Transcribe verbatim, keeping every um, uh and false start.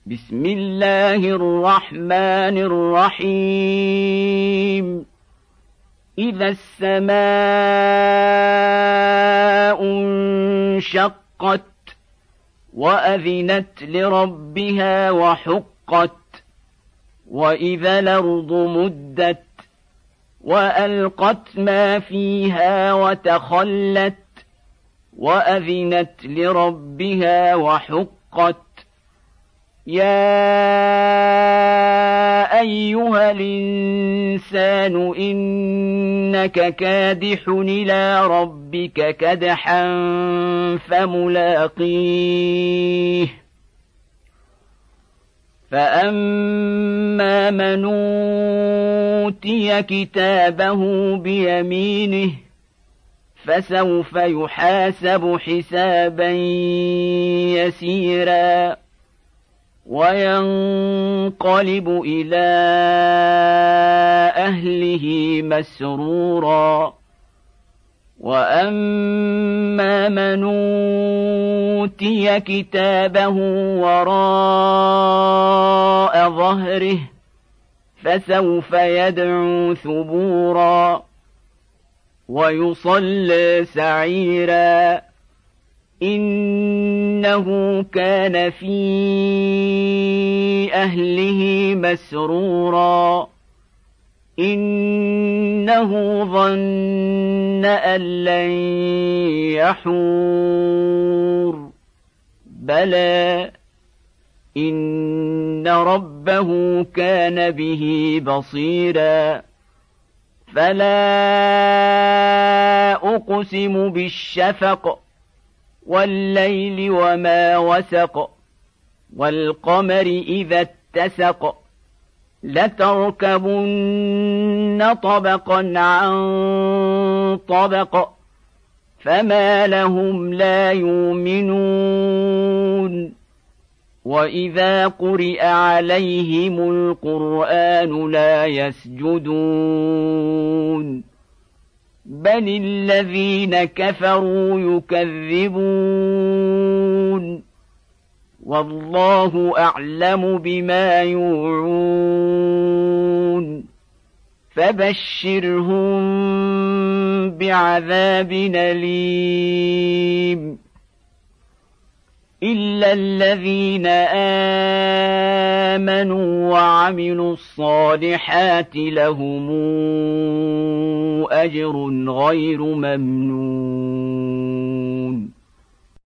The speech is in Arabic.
بسم الله الرحمن الرحيم إذا السماء انشقت وأذنت لربها وحقت وإذا الأرض مدت وألقت ما فيها وتخلت وأذنت لربها وحقت يا أيها الإنسان إنك كادح إلى ربك كدحا فملاقيه فأما من أوتي كتابه بيمينه فسوف يحاسب حسابا يسيرا وينقلب إلى أهله مسرورا وأما من أوتي كتابه وراء ظهره فسوف يدعو ثبورا ويصلى سعيرا إنه كان في أهله مسرورا إنه ظن أن لن يحور بلى إن ربه كان به بصيرا فلا أقسم بالشفق والليل وما وسق والقمر إذا اتسق لتركبن طبقا عن طبق فما لهم لا يؤمنون وإذا قرئ عليهم القرآن لا يسجدون بل الذين كفروا يكذبون والله أعلم بما يوعون فبشرهم بعذاب أليم إلا الذين آمنوا وعملوا الصالحات لهم أجر غير ممنون